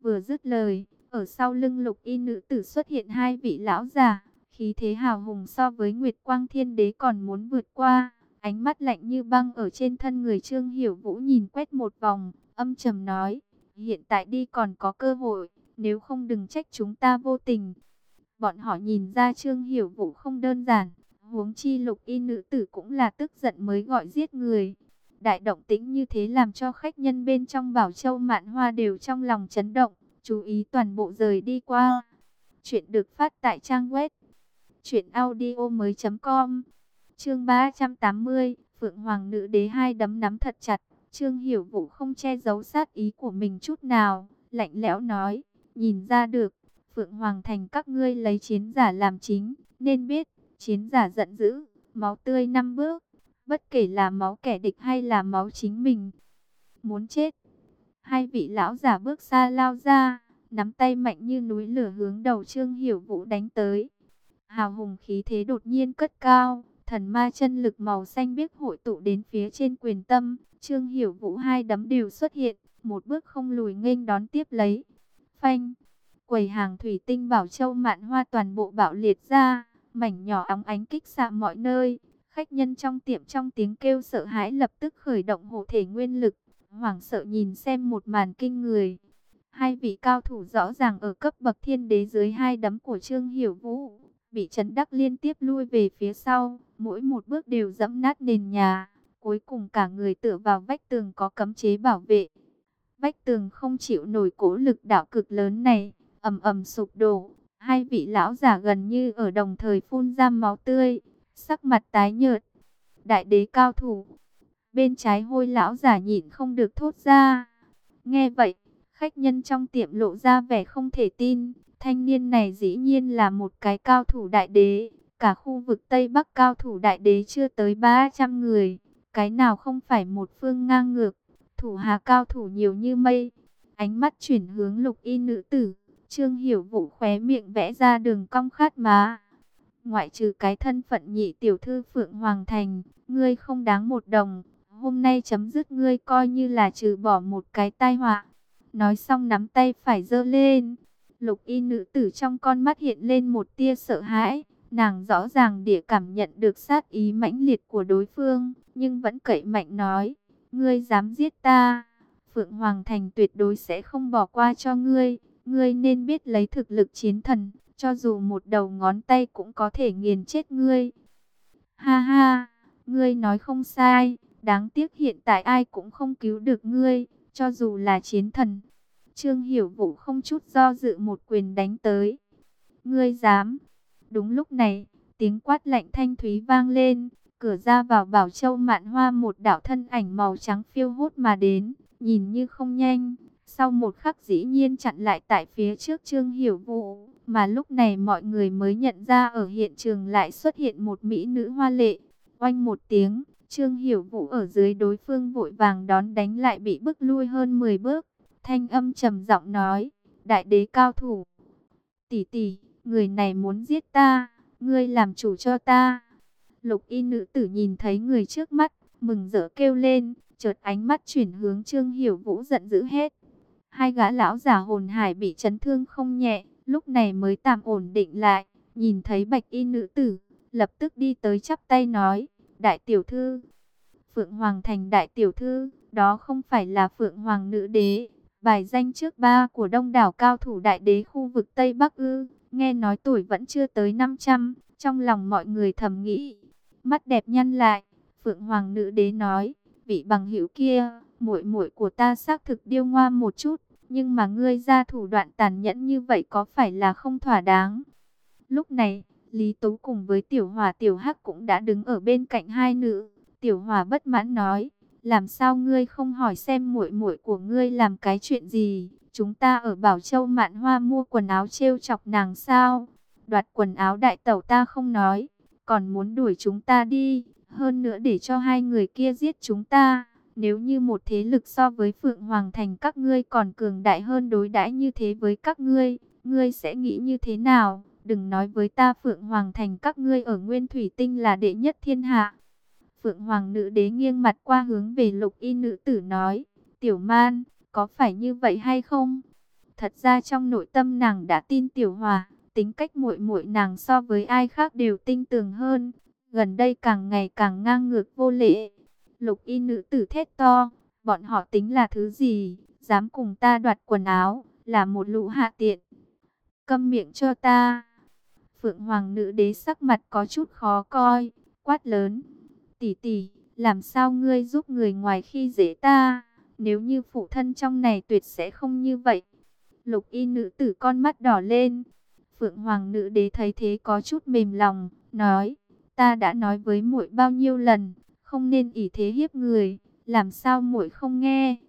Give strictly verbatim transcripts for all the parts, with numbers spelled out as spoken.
Vừa dứt lời, ở sau lưng lục y nữ tử xuất hiện hai vị lão già, khí thế hào hùng so với Nguyệt Quang Thiên Đế còn muốn vượt qua. Ánh mắt lạnh như băng ở trên thân người Trương Hiểu Vũ nhìn quét một vòng, âm trầm nói, hiện tại đi còn có cơ hội, nếu không đừng trách chúng ta vô tình. Bọn họ nhìn ra Trương Hiểu Vũ không đơn giản, huống chi lục y nữ tử cũng là tức giận mới gọi giết người. Đại động tĩnh như thế làm cho khách nhân bên trong Bảo Châu Mạn Hoa đều trong lòng chấn động, chú ý toàn bộ rời đi qua. Chuyện được phát tại trang web truyện audio mới chấm com. Chương ba trăm tám mươi, Phượng Hoàng nữ đế hai đấm nắm thật chặt. Trương Hiểu Vũ không che giấu sát ý của mình chút nào, lạnh lẽo nói, nhìn ra được, Phượng Hoàng thành các ngươi lấy chiến giả làm chính, nên biết, chiến giả giận dữ, máu tươi năm bước, bất kể là máu kẻ địch hay là máu chính mình. Muốn chết. Hai vị lão giả bước xa lao ra, nắm tay mạnh như núi lửa hướng đầu Trương Hiểu Vũ đánh tới. Hào hùng khí thế đột nhiên cất cao, thần ma chân lực màu xanh biếc hội tụ đến phía trên quyền tâm, Trương Hiểu Vũ hai đấm đều xuất hiện, một bước không lùi nghênh đón tiếp lấy. Phanh, quầy hàng thủy tinh Bảo Châu Mạn Hoa toàn bộ bạo liệt ra, mảnh nhỏ óng ánh kích xạ mọi nơi. Khách nhân trong tiệm trong tiếng kêu sợ hãi lập tức khởi động hộ thể nguyên lực, hoảng sợ nhìn xem một màn kinh người. Hai vị cao thủ rõ ràng ở cấp bậc thiên đế dưới hai đấm của Trương Hiểu Vũ, bị chấn đắc liên tiếp lui về phía sau, mỗi một bước đều dẫm nát nền nhà, cuối cùng cả người tựa vào vách tường có cấm chế bảo vệ. Vách tường không chịu nổi cỗ lực đạo cực lớn này, ầm ầm sụp đổ. Hai vị lão giả gần như ở đồng thời phun ra máu tươi, sắc mặt tái nhợt. Đại đế cao thủ. Bên trái Hôi lão giả nhịn không được thốt ra. Nghe vậy, khách nhân trong tiệm lộ ra vẻ không thể tin. Thanh niên này dĩ nhiên là một cái cao thủ đại đế. Cả khu vực Tây Bắc cao thủ đại đế chưa tới ba trăm người. Cái nào không phải một phương ngang ngược. Thủ hạ cao thủ nhiều như mây. Ánh mắt chuyển hướng lục y nữ tử. Trương Hiểu Vũ khóe miệng vẽ ra đường cong khát má. Ngoại trừ cái thân phận nhị tiểu thư Phượng Hoàng Thành, ngươi không đáng một đồng. Hôm nay chấm dứt ngươi coi như là trừ bỏ một cái tai họa. Nói xong nắm tay phải giơ lên. Lục y nữ tử trong con mắt hiện lên một tia sợ hãi. Nàng rõ ràng địa cảm nhận được sát ý mãnh liệt của đối phương, nhưng vẫn cậy mạnh nói, ngươi dám giết ta, Phượng Hoàng Thành tuyệt đối sẽ không bỏ qua cho ngươi. Ngươi nên biết lấy thực lực chiến thần, cho dù một đầu ngón tay cũng có thể nghiền chết ngươi. Ha ha, ngươi nói không sai, đáng tiếc hiện tại ai cũng không cứu được ngươi, cho dù là chiến thần. Trương Hiểu Vũ không chút do dự một quyền đánh tới. Ngươi dám? Đúng lúc này, tiếng quát lạnh thanh thúy vang lên, cửa ra vào Bảo Châu Mạn Hoa một đạo thân ảnh màu trắng phiêu hốt mà đến, nhìn như không nhanh. Sau một khắc dĩ nhiên chặn lại tại phía trước Trương Hiểu Vũ, mà lúc này mọi người mới nhận ra ở hiện trường lại xuất hiện một mỹ nữ hoa lệ. Oanh một tiếng, Trương Hiểu Vũ ở dưới đối phương vội vàng đón đánh lại bị bức lui hơn mười bước. Thanh âm trầm giọng nói, đại đế cao thủ. Tỷ tỷ, người này muốn giết ta, ngươi làm chủ cho ta. Lục y nữ tử nhìn thấy người trước mắt, mừng rỡ kêu lên, chợt ánh mắt chuyển hướng Trương Hiểu Vũ giận dữ hết. Hai gã lão giả hồn hải bị chấn thương không nhẹ, lúc này mới tạm ổn định lại, nhìn thấy bạch y nữ tử, lập tức đi tới chắp tay nói, đại tiểu thư, Phượng Hoàng Thành đại tiểu thư, đó không phải là Phượng Hoàng nữ đế, bài danh trước ba của đông đảo cao thủ đại đế khu vực Tây Bắc ư, nghe nói tuổi vẫn chưa tới năm trăm, trong lòng mọi người thầm nghĩ, mắt đẹp nhăn lại, Phượng Hoàng nữ đế nói, vị bằng hữu kia, muội muội của ta xác thực điêu ngoa một chút, nhưng mà ngươi ra thủ đoạn tàn nhẫn như vậy có phải là không thỏa đáng? Lúc này, Lý Tú cùng với Tiểu Hỏa Tiểu Hắc cũng đã đứng ở bên cạnh hai nữ. Tiểu Hỏa bất mãn nói, làm sao ngươi không hỏi xem muội muội của ngươi làm cái chuyện gì? Chúng ta ở Bảo Châu Mạn Hoa mua quần áo trêu chọc nàng sao? Đoạt quần áo đại tẩu ta không nói, còn muốn đuổi chúng ta đi, hơn nữa để cho hai người kia giết chúng ta. Nếu như một thế lực so với Phượng Hoàng Thành các ngươi còn cường đại hơn đối đãi như thế với các ngươi, ngươi sẽ nghĩ như thế nào? Đừng nói với ta Phượng Hoàng Thành các ngươi ở Nguyên Thủy Tinh là đệ nhất thiên hạ. Phượng Hoàng nữ đế nghiêng mặt qua hướng về lục y nữ tử nói, Tiểu Man, có phải như vậy hay không? thật ra trong nội tâm nàng đã tin Tiểu Hòa, tính cách muội muội nàng so với ai khác đều tinh tường hơn, gần đây càng ngày càng ngang ngược vô lễ. Lục y nữ tử thét to, bọn họ tính là thứ gì, dám cùng ta đoạt quần áo, là một lũ hạ tiện. Câm miệng cho ta. Phượng Hoàng nữ đế sắc mặt có chút khó coi, quát lớn, tỷ tỷ, làm sao ngươi giúp người ngoài khi dễ ta, nếu như phụ thân trong này tuyệt sẽ không như vậy. Lục y nữ tử con mắt đỏ lên. Phượng Hoàng nữ đế thấy thế có chút mềm lòng, nói, ta đã nói với muội bao nhiêu lần, không nên ỷ thế hiếp người, làm sao muội không nghe?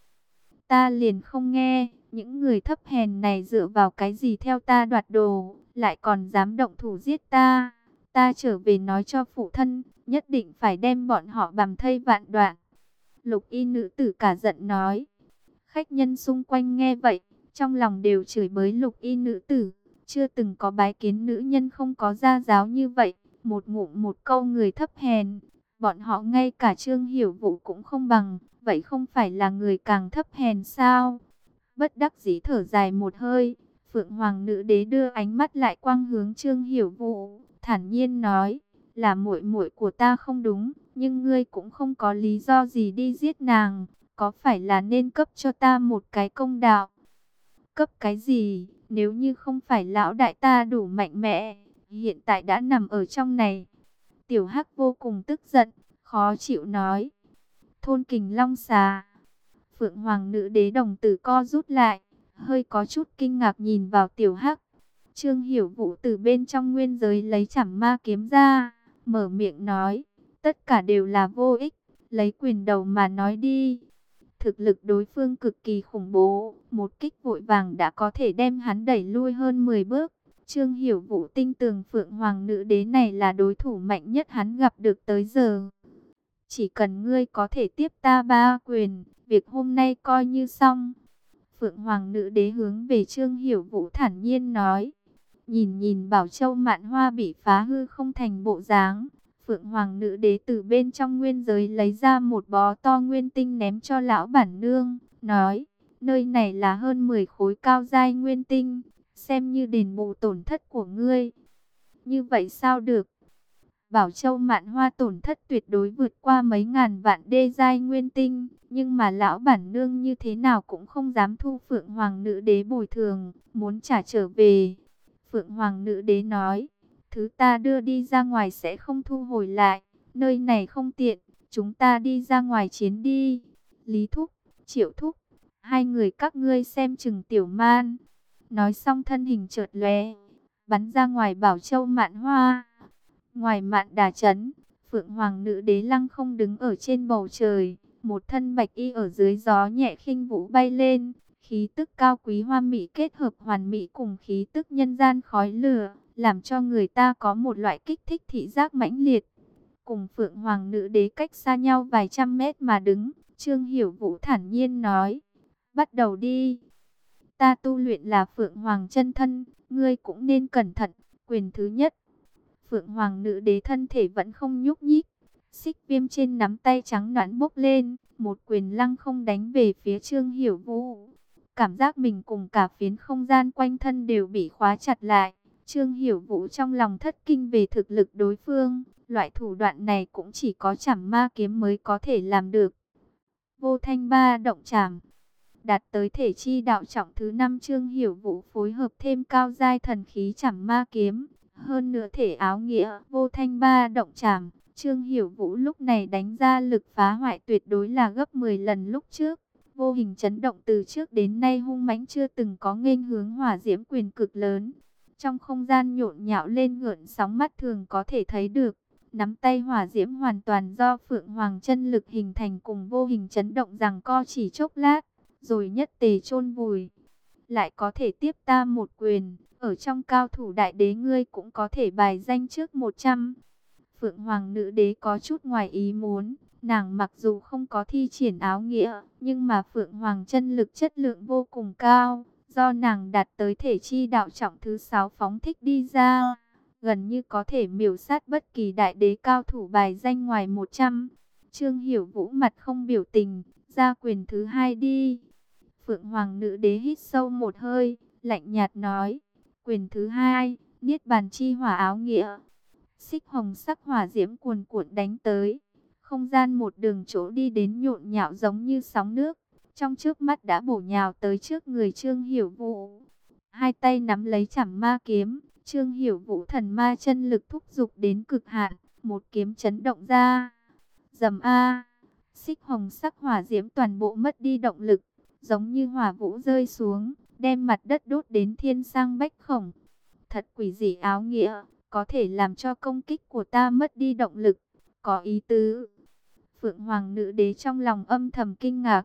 Ta liền không nghe, những người thấp hèn này dựa vào cái gì theo ta đoạt đồ, lại còn dám động thủ giết ta. Ta trở về nói cho phụ thân, nhất định phải đem bọn họ bằm thây vạn đoạn. Lục y nữ tử cả giận nói. Khách nhân xung quanh nghe vậy, trong lòng đều chửi bới lục y nữ tử. Chưa từng có bái kiến nữ nhân không có gia giáo như vậy, một ngụm một câu người thấp hèn. Bọn họ ngay cả Trương Hiểu Vũ cũng không bằng, vậy không phải là người càng thấp hèn sao? Bất đắc dĩ thở dài một hơi, Phượng Hoàng nữ đế đưa ánh mắt lại quang hướng Trương Hiểu Vũ, thản nhiên nói, là muội muội của ta không đúng, nhưng ngươi cũng không có lý do gì đi giết nàng, có phải là nên cấp cho ta một cái công đạo? Cấp cái gì, nếu như không phải lão đại ta đủ mạnh mẽ, hiện tại đã nằm ở trong này. Tiểu Hắc vô cùng tức giận, khó chịu nói, thôn Kình Long xà. Phượng Hoàng nữ đế đồng tử co rút lại, hơi có chút kinh ngạc nhìn vào Tiểu Hắc. Trương Hiểu Vũ từ bên trong nguyên giới lấy Trảm Ma kiếm ra, mở miệng nói, tất cả đều là vô ích, lấy quyền đầu mà nói đi. Thực lực đối phương cực kỳ khủng bố, một kích vội vàng đã có thể đem hắn đẩy lui hơn mười bước. Trương Hiểu Vũ tin tưởng Phượng Hoàng nữ đế này là đối thủ mạnh nhất hắn gặp được tới giờ. Chỉ cần ngươi có thể tiếp ta ba quyền, việc hôm nay coi như xong. Phượng Hoàng nữ đế hướng về Trương Hiểu Vũ thản nhiên nói. Nhìn nhìn Bảo Châu Mạn Hoa bị phá hư không thành bộ dáng, Phượng Hoàng nữ đế từ bên trong nguyên giới lấy ra một bó to nguyên tinh ném cho lão bản nương, nói, nơi này là hơn mười khối cao giai nguyên tinh, xem như đền bù tổn thất của ngươi. Như vậy sao được? Bảo Châu Mạn Hoa tổn thất tuyệt đối vượt qua mấy ngàn vạn đê giai nguyên tinh, nhưng mà lão bản nương như thế nào cũng không dám thu Phượng Hoàng nữ đế bồi thường, muốn trả trở về. Phượng Hoàng nữ đế nói, thứ ta đưa đi ra ngoài sẽ không thu hồi lại, nơi này không tiện, chúng ta đi ra ngoài chiến đi. Lý Thúc, Triệu Thúc, hai người các ngươi xem chừng Tiểu Man. Nói xong thân hình chợt lóe, bắn ra ngoài Bảo Châu Mạn Hoa. Ngoài Mạn Đà trấn, Phượng Hoàng nữ đế lăng không đứng ở trên bầu trời, một thân bạch y ở dưới gió nhẹ khinh vũ bay lên, khí tức cao quý hoa mỹ kết hợp hoàn mỹ cùng khí tức nhân gian khói lửa, làm cho người ta có một loại kích thích thị giác mãnh liệt. Cùng Phượng Hoàng nữ đế cách xa nhau vài trăm mét mà đứng, Trương Hiểu Vũ thản nhiên nói, bắt đầu đi. Ta tu luyện là Phượng Hoàng chân thân, ngươi cũng nên cẩn thận. Quyền thứ nhất. Phượng Hoàng nữ đế thân thể vẫn không nhúc nhích, xích viêm trên nắm tay trắng nõn bốc lên, một quyền lăng không đánh về phía Trương Hiểu Vũ. Cảm giác mình cùng cả phiến không gian quanh thân đều bị khóa chặt lại. Trương Hiểu Vũ trong lòng thất kinh về thực lực đối phương, loại thủ đoạn này cũng chỉ có Trảm Ma kiếm mới có thể làm được. Vô Thanh Ba Động Trảm, đạt tới thể chi đạo trọng thứ năm, Trương Hiểu Vũ phối hợp thêm cao giai thần khí Trảm Ma kiếm, hơn nữa thể áo nghĩa Vô Thanh Ba Động Trảm, Trương Hiểu Vũ lúc này đánh ra lực phá hoại tuyệt đối là gấp mười lần lúc trước. Vô hình chấn động từ trước đến nay hung mãnh chưa từng có, nghênh hướng hỏa diễm quyền cực lớn. Trong không gian nhộn nhạo lên gợn sóng mắt thường có thể thấy được. Nắm tay hỏa diễm hoàn toàn do Phượng Hoàng chân lực hình thành cùng vô hình chấn động giằng co chỉ chốc lát, rồi nhất tề chôn vùi. Lại có thể tiếp ta một quyền, ở trong cao thủ đại đế ngươi cũng có thể bài danh trước một trăm. Phượng Hoàng nữ đế có chút ngoài ý muốn. Nàng mặc dù không có thi triển áo nghĩa, nhưng mà Phượng Hoàng chân lực chất lượng vô cùng cao, do nàng đạt tới thể chi đạo trọng thứ sáu phóng thích đi ra, gần như có thể miểu sát bất kỳ đại đế cao thủ bài danh ngoài một trăm. Trương Hiểu Vũ mặt không biểu tình, ra quyền thứ hai đi. Phượng Hoàng Nữ Đế hít sâu một hơi, lạnh nhạt nói, quyền thứ hai, Niết Bàn Chi Hỏa áo nghĩa. Xích hồng sắc hỏa diễm cuồn cuộn đánh tới, không gian một đường chỗ đi đến nhộn nhạo giống như sóng nước, trong trước mắt đã bổ nhào tới trước người Trương Hiểu Vũ. Hai tay nắm lấy Trảm Ma kiếm, Trương Hiểu Vũ thần ma chân lực thúc giục đến cực hạn, một kiếm chấn động ra. Rầm a, xích hồng sắc hỏa diễm toàn bộ mất đi động lực, giống như hỏa vũ rơi xuống, đem mặt đất đốt đến thiên sang bách khổng. Thật quỷ dị áo nghĩa, có thể làm cho công kích của ta mất đi động lực, có ý tứ. Phượng Hoàng Nữ Đế trong lòng âm thầm kinh ngạc.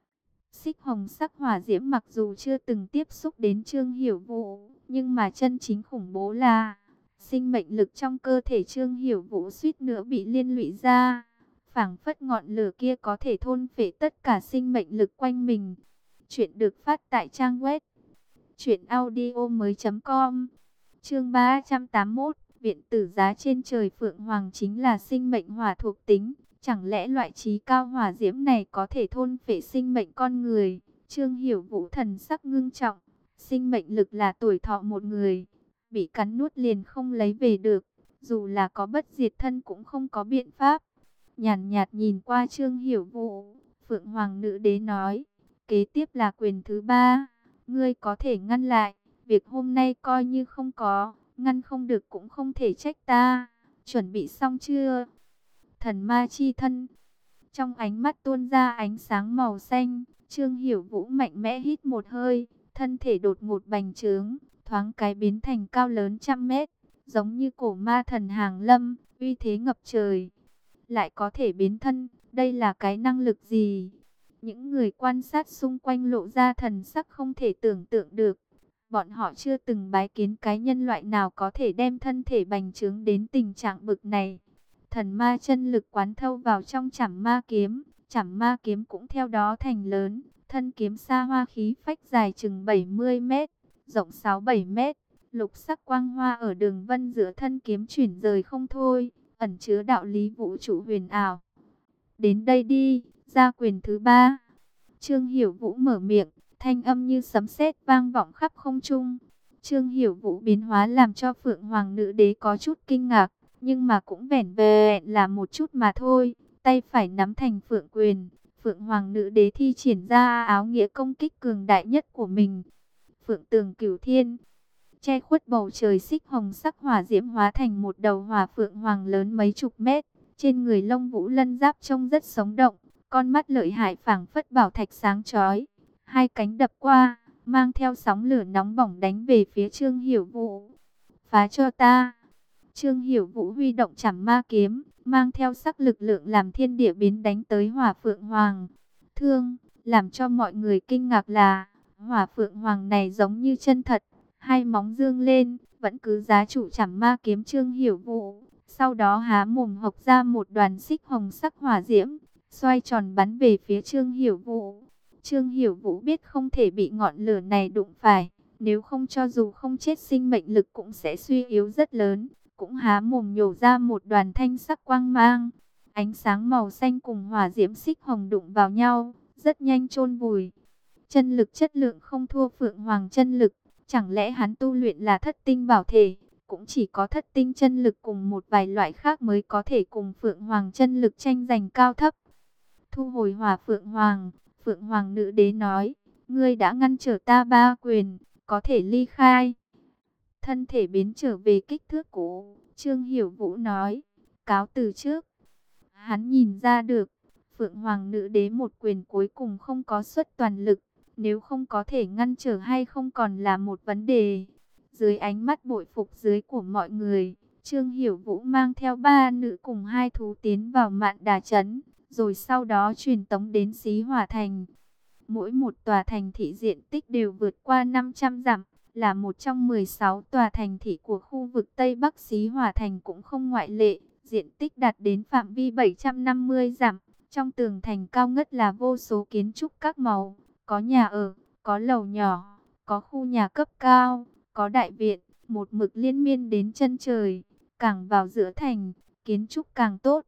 Xích hồng sắc hỏa diễm mặc dù chưa từng tiếp xúc đến Trương Hiểu Vũ, nhưng mà chân chính khủng bố là sinh mệnh lực trong cơ thể Trương Hiểu Vũ suýt nữa bị liên lụy ra. Phảng phất ngọn lửa kia có thể thôn phệ tất cả sinh mệnh lực quanh mình. Chuyện được phát tại trang web truyện audio mới chấm com. Chương ba trăm tám mươi mốt, viện tử giá trên trời. Phượng Hoàng chính là sinh mệnh hỏa thuộc tính, chẳng lẽ loại trí cao hỏa diễm này có thể thôn phệ sinh mệnh con người? Trương Hiểu Vũ thần sắc ngưng trọng, sinh mệnh lực là tuổi thọ một người, bị cắn nuốt liền không lấy về được, dù là có bất diệt thân cũng không có biện pháp. Nhàn nhạt, nhạt nhìn qua Trương Hiểu Vũ, Phượng Hoàng Nữ Đế nói, kế tiếp là quyền thứ ba, ngươi có thể ngăn lại, việc hôm nay coi như không có, ngăn không được cũng không thể trách ta. Chuẩn bị xong chưa? Thần ma chi thân. Trong ánh mắt tuôn ra ánh sáng màu xanh, Trương Hiểu Vũ mạnh mẽ hít một hơi, thân thể đột ngột bành trướng, thoáng cái biến thành cao lớn trăm mét, giống như cổ ma thần hàng lâm, uy thế ngập trời. Lại có thể biến thân, đây là cái năng lực gì? Những người quan sát xung quanh lộ ra thần sắc không thể tưởng tượng được. Bọn họ chưa từng bái kiến cái nhân loại nào có thể đem thân thể bành trướng đến tình trạng bực này. Thần ma chân lực quán thâu vào trong Trảm Ma kiếm, Trảm Ma kiếm cũng theo đó thành lớn, thân kiếm xa hoa khí phách dài chừng bảy mươi mét, rộng sáu bảy mét, lục sắc quang hoa ở đường vân giữa thân kiếm chuyển rời không thôi, ẩn chứa đạo lý vũ trụ huyền ảo. Đến đây đi, ra quyền thứ ba. Trương Hiểu Vũ mở miệng, thanh âm như sấm sét vang vọng khắp không trung. Trương Hiểu Vũ biến hóa làm cho Phượng Hoàng Nữ Đế có chút kinh ngạc, nhưng mà cũng vẻn vẹn là một chút mà thôi. Tay phải nắm thành Phượng quyền, Phượng Hoàng Nữ Đế thi triển ra áo nghĩa công kích cường đại nhất của mình. Phượng Tường Cửu Thiên, che khuất bầu trời xích hồng sắc hỏa diễm hóa thành một đầu hỏa phượng hoàng lớn mấy chục mét, trên người lông vũ lân giáp trông rất sống động, con mắt lợi hại phảng phất bảo thạch sáng chói, hai cánh đập qua, mang theo sóng lửa nóng bỏng đánh về phía Trương Hiểu Vũ. Phá cho ta! Trương Hiểu Vũ huy động Trảm Ma kiếm, mang theo sắc lực lượng làm thiên địa biến đánh tới hỏa phượng hoàng. Thương, làm cho mọi người kinh ngạc là, hỏa phượng hoàng này giống như chân thật, hai móng dương lên, vẫn cứ giá trụ Trảm Ma kiếm Trương Hiểu Vũ. Sau đó há mồm hộc ra một đoàn xích hồng sắc hỏa diễm, xoay tròn bắn về phía Trương Hiểu Vũ. Trương Hiểu Vũ biết không thể bị ngọn lửa này đụng phải, nếu không cho dù không chết sinh mệnh lực cũng sẽ suy yếu rất lớn. Cũng há mồm nhổ ra một đoàn thanh sắc quang mang. Ánh sáng màu xanh cùng hỏa diễm xích hồng đụng vào nhau, rất nhanh chôn vùi. Chân lực chất lượng không thua Phượng Hoàng chân lực, chẳng lẽ hắn tu luyện là thất tinh bảo thể? Cũng chỉ có thất tinh chân lực cùng một vài loại khác mới có thể cùng Phượng Hoàng chân lực tranh giành cao thấp. Thu hồi hỏa Phượng Hoàng, Phượng Hoàng Nữ Đế nói, ngươi đã ngăn trở ta ba quyền, có thể ly khai. Thân thể biến trở về kích thước cũ, Trương Hiểu Vũ nói, cáo từ trước. Hắn nhìn ra được, Phượng Hoàng Nữ Đế một quyền cuối cùng không có xuất toàn lực, nếu không có thể ngăn trở hay không còn là một vấn đề. Dưới ánh mắt bội phục dưới của mọi người, Trương Hiểu Vũ mang theo ba nữ cùng hai thú tiến vào Mạn Đà Trấn, rồi sau đó truyền tống đến Xí Hỏa Thành. Mỗi một tòa thành thị diện tích đều vượt qua năm trăm dặm, là một trong mười sáu tòa thành thị của khu vực Tây Bắc Xí Hỏa Thành cũng không ngoại lệ, diện tích đạt đến phạm vi bảy trăm năm mươi dặm. Trong tường thành cao ngất là vô số kiến trúc các màu, có nhà ở, có lầu nhỏ, có khu nhà cấp cao, có đại viện, một mực liên miên đến chân trời. Càng vào giữa thành, kiến trúc càng tốt.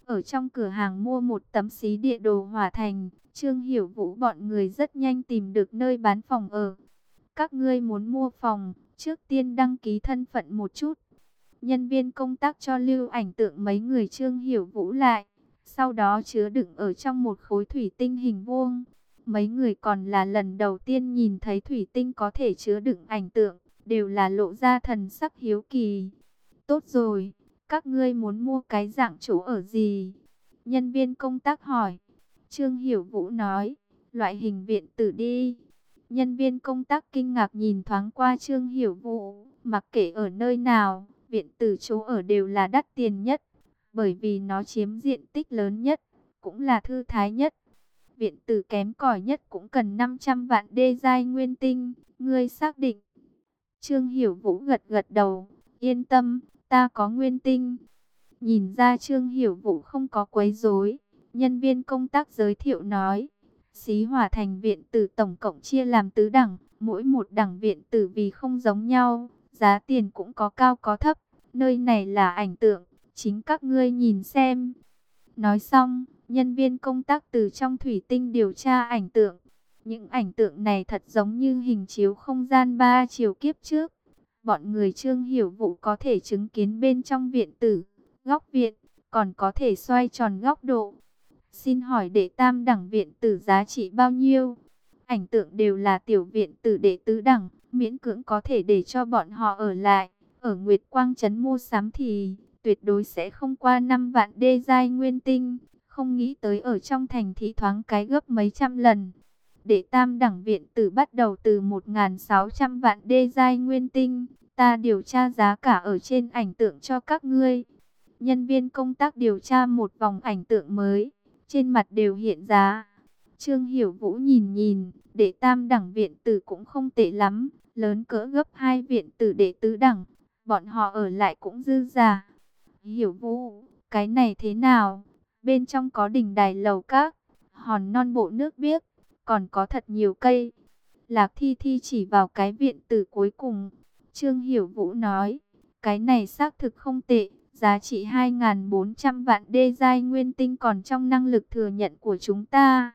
ở trong cửa hàng mua một tấm xí địa đồ hỏa thành. Trương Hiểu Vũ bọn người rất nhanh tìm được nơi bán phòng ở. Các ngươi muốn mua phòng, trước tiên đăng ký thân phận một chút. Nhân viên công tác cho lưu ảnh tượng mấy người Trương Hiểu Vũ lại, sau đó chứa đựng ở trong một khối thủy tinh hình vuông. Mấy người còn là lần đầu tiên nhìn thấy thủy tinh có thể chứa đựng ảnh tượng, đều là lộ ra thần sắc hiếu kỳ. Tốt rồi, các ngươi muốn mua cái dạng chỗ ở gì? Nhân viên công tác hỏi. Trương Hiểu Vũ nói, loại hình viện tử đi. Nhân viên công tác kinh ngạc nhìn thoáng qua Trương Hiểu Vũ, mặc kệ ở nơi nào, viện tử chỗ ở đều là đắt tiền nhất, bởi vì nó chiếm diện tích lớn nhất, cũng là thư thái nhất. Viện tử kém cỏi nhất cũng cần năm trăm vạn đê giai nguyên tinh, ngươi xác định? Trương Hiểu Vũ gật gật đầu, yên tâm, ta có nguyên tinh. Nhìn ra Trương Hiểu Vũ không có quấy rối, nhân viên công tác giới thiệu nói, Xí Hỏa Thành viện tử tổng cộng chia làm tứ đẳng, mỗi một đẳng viện tử vì không giống nhau, giá tiền cũng có cao có thấp, nơi này là ảnh tượng, chính các ngươi nhìn xem. Nói xong, nhân viên công tác từ trong thủy tinh điều tra ảnh tượng. Những ảnh tượng này thật giống như hình chiếu không gian ba chiều kiếp trước. Bọn người Trương Hiểu Vũ có thể chứng kiến bên trong viện tử, góc viện, còn có thể xoay tròn góc độ. Xin hỏi đệ tam đẳng viện tử giá trị bao nhiêu? Ảnh tượng đều là tiểu viện tử đệ tứ đẳng, miễn cưỡng có thể để cho bọn họ ở lại. Ở Nguyệt Quang Trấn mua sắm thì tuyệt đối sẽ không qua năm vạn đê giai nguyên tinh. Không nghĩ tới ở trong thành thị thoáng cái gấp mấy trăm lần. Đệ tam đẳng viện tử bắt đầu từ một nghìn sáu trăm vạn đê giai nguyên tinh. Ta điều tra giá cả ở trên ảnh tượng cho các ngươi. Nhân viên công tác điều tra một vòng ảnh tượng mới, trên mặt đều hiện giá. Trương Hiểu Vũ nhìn nhìn, đệ tam đẳng viện tử cũng không tệ lắm, lớn cỡ gấp hai viện tử đệ tứ đẳng, bọn họ ở lại cũng dư giả. Hiểu Vũ, cái này thế nào? Bên trong có đình đài lầu các, hòn non bộ nước biếc, còn có thật nhiều cây. Lạc Thi Thi chỉ vào cái viện tử cuối cùng. Trương Hiểu Vũ nói, cái này xác thực không tệ, giá trị hai nghìn bốn trăm vạn đê giai nguyên tinh còn trong năng lực thừa nhận của chúng ta.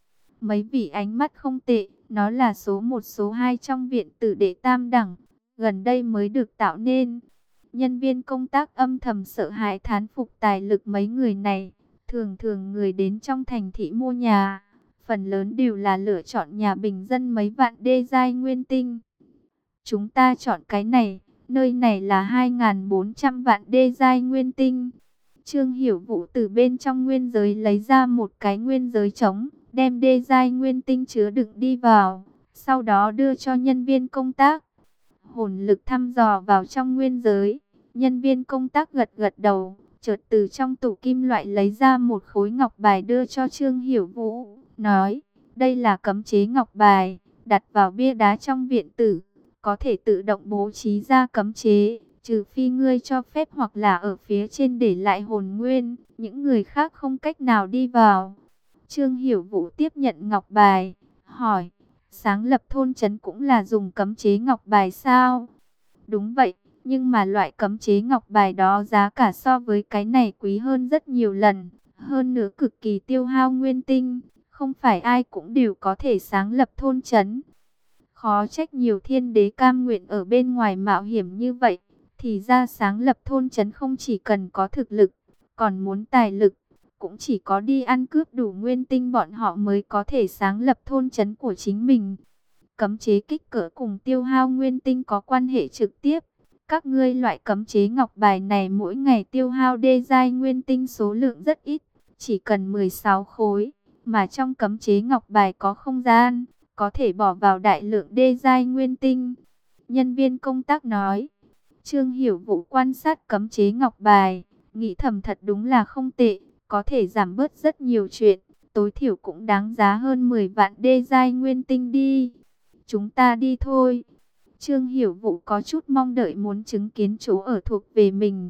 Mấy vị ánh mắt không tệ, nó là số một số hai trong viện tử đệ tam đẳng, gần đây mới được tạo nên. Nhân viên công tác âm thầm sợ hãi thán phục tài lực mấy người này. Thường thường người đến trong thành thị mua nhà, phần lớn đều là lựa chọn nhà bình dân mấy vạn đê giai nguyên tinh. Chúng ta chọn cái này, nơi này là hai nghìn bốn trăm vạn đê giai nguyên tinh. Trương Hiểu Vũ từ bên trong nguyên giới lấy ra một cái nguyên giới trống, đem đê giai nguyên tinh chứa đựng đi vào, sau đó đưa cho nhân viên công tác. Hồn lực thăm dò vào trong nguyên giới, nhân viên công tác gật gật đầu, chợt từ trong tủ kim loại lấy ra một khối ngọc bài đưa cho Trương Hiểu Vũ, nói, đây là cấm chế ngọc bài, đặt vào bia đá trong viện tử, có thể tự động bố trí ra cấm chế, trừ phi ngươi cho phép hoặc là ở phía trên để lại hồn nguyên, những người khác không cách nào đi vào. Trương Hiểu Vũ tiếp nhận ngọc bài, hỏi, sáng lập thôn trấn cũng là dùng cấm chế ngọc bài sao? Đúng vậy, nhưng mà loại cấm chế ngọc bài đó giá cả so với cái này quý hơn rất nhiều lần, hơn nữa cực kỳ tiêu hao nguyên tinh, không phải ai cũng đều có thể sáng lập thôn trấn. Khó trách nhiều thiên đế cam nguyện ở bên ngoài mạo hiểm như vậy, thì ra sáng lập thôn trấn không chỉ cần có thực lực, còn muốn tài lực, cũng chỉ có đi ăn cướp đủ nguyên tinh bọn họ mới có thể sáng lập thôn trấn của chính mình. Cấm chế kích cỡ cùng tiêu hao nguyên tinh có quan hệ trực tiếp. Các ngươi loại cấm chế ngọc bài này mỗi ngày tiêu hao đê giai nguyên tinh số lượng rất ít, chỉ cần mười sáu khối, mà trong cấm chế ngọc bài có không gian, có thể bỏ vào đại lượng đê giai nguyên tinh. Nhân viên công tác nói. Trương Hiểu Vũ quan sát cấm chế ngọc bài, nghĩ thầm thật đúng là không tệ, có thể giảm bớt rất nhiều chuyện, tối thiểu cũng đáng giá hơn mười vạn đê giai nguyên tinh đi. Chúng ta đi thôi. Trương Hiểu Vũ có chút mong đợi muốn chứng kiến chỗ ở thuộc về mình.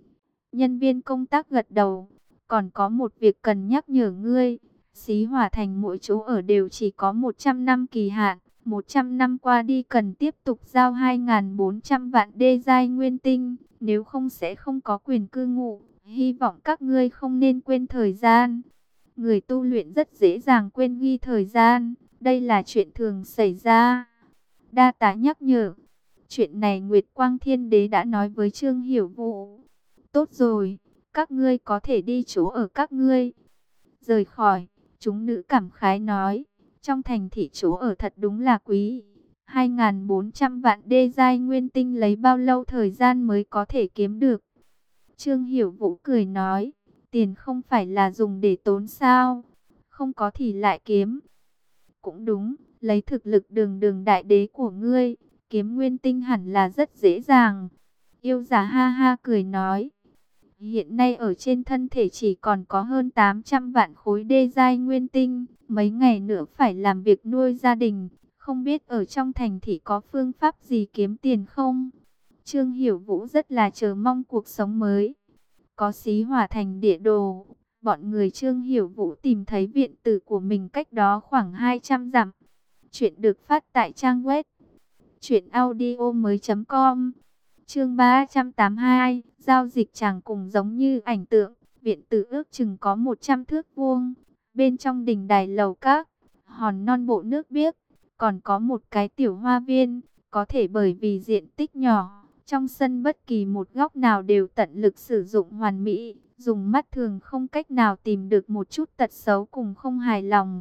Nhân viên công tác gật đầu. Còn có một việc cần nhắc nhở ngươi. Xí Hỏa Thành mỗi chỗ ở đều chỉ có một trăm năm kỳ hạn. một trăm năm qua đi cần tiếp tục giao hai nghìn bốn trăm vạn đê giai nguyên tinh. Nếu không sẽ không có quyền cư ngụ. Hy vọng các ngươi không nên quên thời gian. Người tu luyện rất dễ dàng quên ghi thời gian, đây là chuyện thường xảy ra. Đa tá nhắc nhở. Chuyện này Nguyệt Quang Thiên Đế đã nói với Trương Hiểu Vũ. Tốt rồi, các ngươi có thể đi chỗ ở các ngươi. Rời khỏi, chúng nữ cảm khái nói. Trong thành thị chỗ ở thật đúng là quý. hai nghìn bốn trăm vạn đê giai nguyên tinh lấy bao lâu thời gian mới có thể kiếm được? Trương Hiểu Vũ cười nói. Tiền không phải là dùng để tốn sao? Không có thì lại kiếm. Cũng đúng, lấy thực lực đường đường đại đế của ngươi, kiếm nguyên tinh hẳn là rất dễ dàng. Yêu giả ha ha cười nói. Hiện nay ở trên thân thể chỉ còn có hơn tám trăm vạn khối đê giai nguyên tinh. Mấy ngày nữa phải làm việc nuôi gia đình. Không biết ở trong thành thị có phương pháp gì kiếm tiền không? Trương Hiểu Vũ rất là chờ mong cuộc sống mới. Có xí hỏa thành địa đồ. Bọn người Trương Hiểu Vũ tìm thấy viện tử của mình cách đó khoảng hai trăm dặm. Chuyện được phát tại trang web truyện audio mới chấm com. Chương ba trăm tám mươi hai, giao dịch chẳng cùng giống như ảnh tượng. Viện tử ước chừng có một trăm thước vuông. Bên trong đình đài lầu các, hòn non bộ nước biếc, còn có một cái tiểu hoa viên. Có thể bởi vì diện tích nhỏ, trong sân bất kỳ một góc nào đều tận lực sử dụng hoàn mỹ. Dùng mắt thường không cách nào tìm được một chút tật xấu cùng không hài lòng.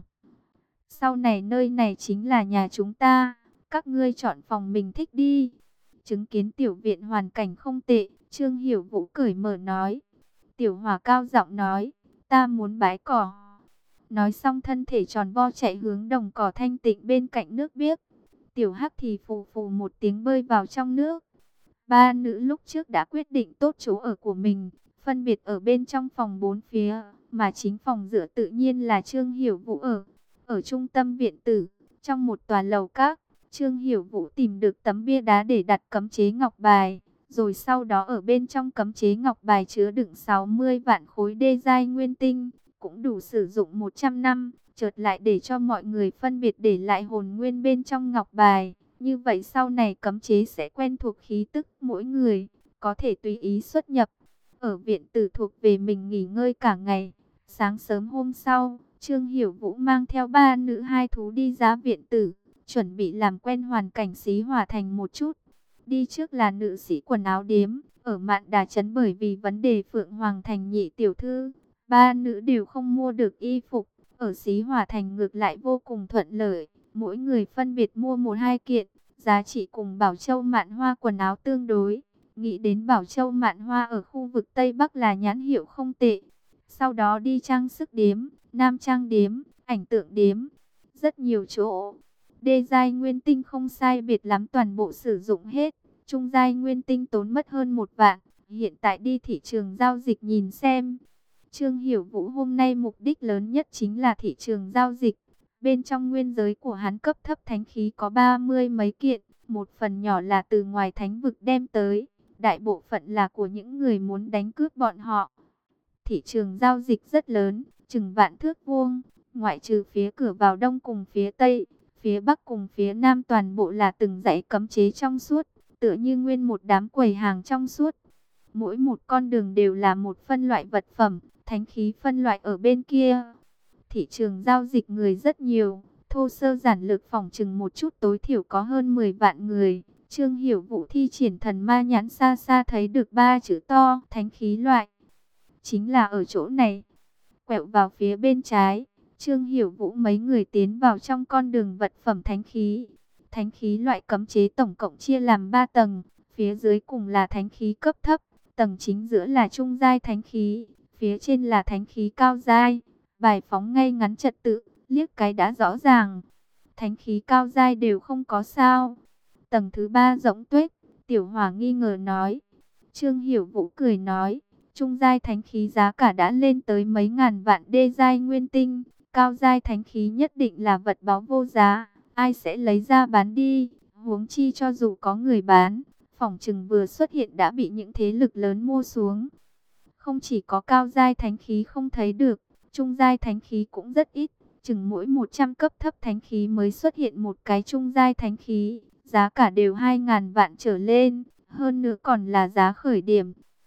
Sau này nơi này chính là nhà chúng ta. Các ngươi chọn phòng mình thích đi. Chứng kiến tiểu viện hoàn cảnh không tệ, Trương Hiểu Vũ cởi mở nói. Tiểu Hòa cao giọng nói, ta muốn bái cỏ. Nói xong thân thể tròn vo chạy hướng đồng cỏ thanh tịnh bên cạnh nước biếc. Tiểu Hắc thì phù phù một tiếng bơi vào trong nước. Ba nữ lúc trước đã quyết định tốt chỗ ở của mình, phân biệt ở bên trong phòng bốn phía, mà chính phòng giữa tự nhiên là Trương Hiểu Vũ ở. Ở trung tâm viện tử, trong một tòa lầu các, Trương Hiểu Vũ tìm được tấm bia đá để đặt cấm chế ngọc bài, rồi sau đó ở bên trong cấm chế ngọc bài chứa đựng sáu mươi vạn khối đê giai nguyên tinh, cũng đủ sử dụng một trăm năm, chợt lại để cho mọi người phân biệt để lại hồn nguyên bên trong ngọc bài. Như vậy sau này cấm chế sẽ quen thuộc khí tức mỗi người, có thể tùy ý xuất nhập. Ở viện tử thuộc về mình nghỉ ngơi cả ngày. Sáng sớm hôm sau, Trương Hiểu Vũ mang theo ba nữ hai thú đi ra viện tử, chuẩn bị làm quen hoàn cảnh xí hỏa thành một chút. Đi trước là nữ sĩ quần áo điếm, ở Mạn Đà Trấn bởi vì vấn đề Phượng Hoàng Thành nhị tiểu thư, ba nữ đều không mua được y phục. Ở xí hỏa thành ngược lại vô cùng thuận lợi, mỗi người phân biệt mua một hai kiện, giá trị cùng Bảo Châu Mạn Hoa quần áo tương đối. Nghĩ đến Bảo Châu Mạn Hoa ở khu vực Tây Bắc là nhãn hiệu không tệ. Sau đó đi trang sức điếm, nam trang điếm, ảnh tượng điếm, rất nhiều chỗ. Đê giai nguyên tinh không sai biệt lắm toàn bộ sử dụng hết. Trung giai nguyên tinh tốn mất hơn một vạn. Hiện tại đi thị trường giao dịch nhìn xem. Trương Hiểu Vũ hôm nay mục đích lớn nhất chính là thị trường giao dịch. Bên trong nguyên giới của hắn cấp thấp thánh khí có ba mươi mấy kiện. Một phần nhỏ là từ ngoài thánh vực đem tới. Đại bộ phận là của những người muốn đánh cướp bọn họ. Thị trường giao dịch rất lớn, chừng vạn thước vuông. Ngoại trừ phía cửa vào đông cùng phía tây, phía bắc cùng phía nam toàn bộ là từng dãy cấm chế trong suốt, tựa như nguyên một đám quầy hàng trong suốt. Mỗi một con đường đều là một phân loại vật phẩm, thánh khí phân loại ở bên kia. Thị trường giao dịch người rất nhiều, thô sơ giản lược phỏng chừng một chút tối thiểu có hơn mười vạn người. Trương Hiểu Vũ thi triển thần ma nhãn xa xa thấy được ba chữ to, thánh khí loại. Chính là ở chỗ này. Quẹo vào phía bên trái, Trương Hiểu Vũ mấy người tiến vào trong con đường vật phẩm thánh khí. Thánh khí loại cấm chế tổng cộng chia làm ba tầng, phía dưới cùng là thánh khí cấp thấp, tầng chính giữa là trung giai thánh khí, phía trên là thánh khí cao giai. Bài phóng ngay ngắn trật tự, liếc cái đã rõ ràng. Thánh khí cao giai đều không có sao. Tầng thứ ba rỗng tuếch, Tiểu Hỏa nghi ngờ nói. Trương Hiểu Vũ cười nói, trung giai thánh khí giá cả đã lên tới mấy ngàn vạn đê giai nguyên tinh, cao giai thánh khí nhất định là vật báu vô giá, ai sẽ lấy ra bán đi, huống chi cho dù có người bán, phỏng chừng vừa xuất hiện đã bị những thế lực lớn mua xuống. Không chỉ có cao giai thánh khí không thấy được, trung giai thánh khí cũng rất ít, chừng mỗi một trăm cấp thấp thánh khí mới xuất hiện một cái trung giai thánh khí, giá cả đều hai ngàn vạn trở lên, hơn nữa còn là giá khởi điểm.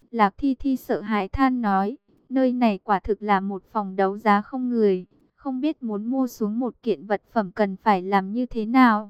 Lạc Thi Thi sợ hãi than nói, nơi này quả thực là một phòng đấu giá không người, không biết muốn mua xuống một kiện vật phẩm cần phải làm như thế nào.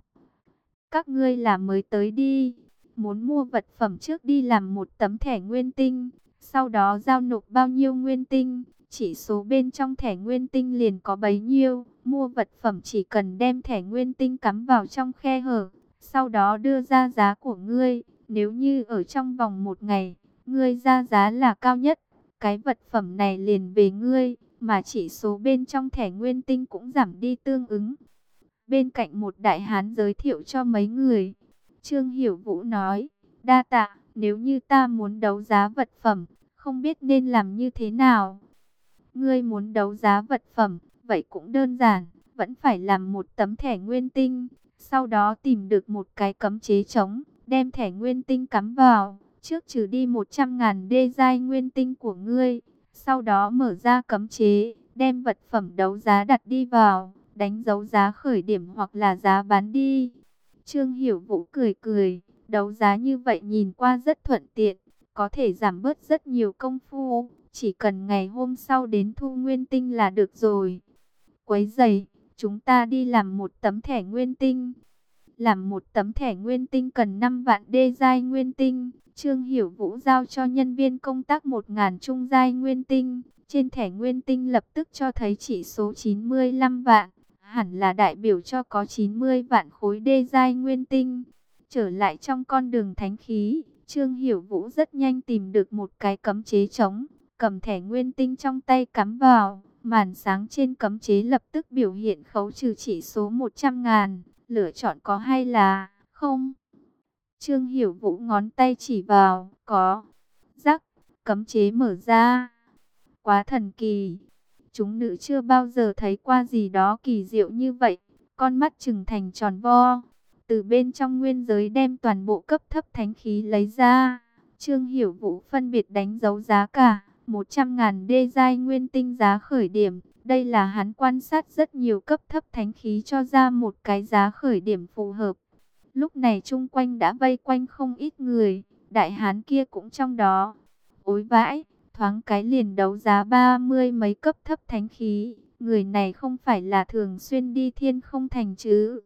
Các ngươi là mới tới đi, muốn mua vật phẩm trước đi làm một tấm thẻ nguyên tinh, sau đó giao nộp bao nhiêu nguyên tinh, chỉ số bên trong thẻ nguyên tinh liền có bấy nhiêu. Mua vật phẩm chỉ cần đem thẻ nguyên tinh cắm vào trong khe hở, sau đó đưa ra giá của ngươi. Nếu như ở trong vòng một ngày, ngươi ra giá là cao nhất, cái vật phẩm này liền về ngươi, mà chỉ số bên trong thẻ nguyên tinh cũng giảm đi tương ứng. Bên cạnh một đại hán giới thiệu cho mấy người. Trương Hiểu Vũ nói, đa tạ, nếu như ta muốn đấu giá vật phẩm, không biết nên làm như thế nào. Ngươi muốn đấu giá vật phẩm, vậy cũng đơn giản, vẫn phải làm một tấm thẻ nguyên tinh, sau đó tìm được một cái cấm chế trống, đem thẻ nguyên tinh cắm vào, trước trừ đi một trăm ngàn đê giai nguyên tinh của ngươi, sau đó mở ra cấm chế, đem vật phẩm đấu giá đặt đi vào, đánh dấu giá khởi điểm hoặc là giá bán đi. Trương Hiểu Vũ cười cười, đấu giá như vậy nhìn qua rất thuận tiện, có thể giảm bớt rất nhiều công phu, chỉ cần ngày hôm sau đến thu nguyên tinh là được rồi. Quấy giày, chúng ta đi làm một tấm thẻ nguyên tinh. Làm một tấm thẻ nguyên tinh cần năm vạn đê giai nguyên tinh. Trương Hiểu Vũ giao cho nhân viên công tác một ngàn trung giai nguyên tinh. Trên thẻ nguyên tinh lập tức cho thấy chỉ số chín mươi lăm vạn. Hẳn là đại biểu cho có chín mươi vạn khối đê giai nguyên tinh. Trở lại trong con đường thánh khí, Trương Hiểu Vũ rất nhanh tìm được một cái cấm chế trống, cầm thẻ nguyên tinh trong tay cắm vào, màn sáng trên cấm chế lập tức biểu hiện khấu trừ chỉ số một trăm ngàn, lựa chọn có hay là không. Trương Hiểu Vũ ngón tay chỉ vào, có. Rắc, cấm chế mở ra. Quá thần kỳ. Chúng nữ chưa bao giờ thấy qua gì đó kỳ diệu như vậy. Con mắt trừng thành tròn vo. Từ bên trong nguyên giới đem toàn bộ cấp thấp thánh khí lấy ra. Trương Hiểu Vũ phân biệt đánh dấu giá cả. một trăm ngàn đê giai nguyên tinh giá khởi điểm. Đây là hắn quan sát rất nhiều cấp thấp thánh khí cho ra một cái giá khởi điểm phù hợp. Lúc này chung quanh đã vây quanh không ít người. Đại hán kia cũng trong đó. Ối vãi, thoáng cái liền đấu giá ba mươi mấy cấp thấp thánh khí. Người này không phải là thường xuyên đi Thiên Không Thành chứ?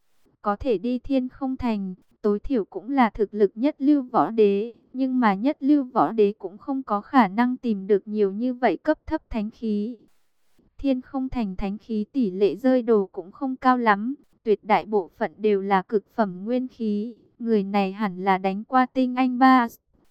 Có thể đi Thiên Không Thành, tối thiểu cũng là thực lực nhất lưu võ đế. Nhưng mà nhất lưu võ đế cũng không có khả năng tìm được nhiều như vậy cấp thấp thánh khí. Thiên Không Thành thánh khí tỷ lệ rơi đồ cũng không cao lắm. Tuyệt đại bộ phận đều là cực phẩm nguyên khí. Người này hẳn là đánh qua tinh anh ba.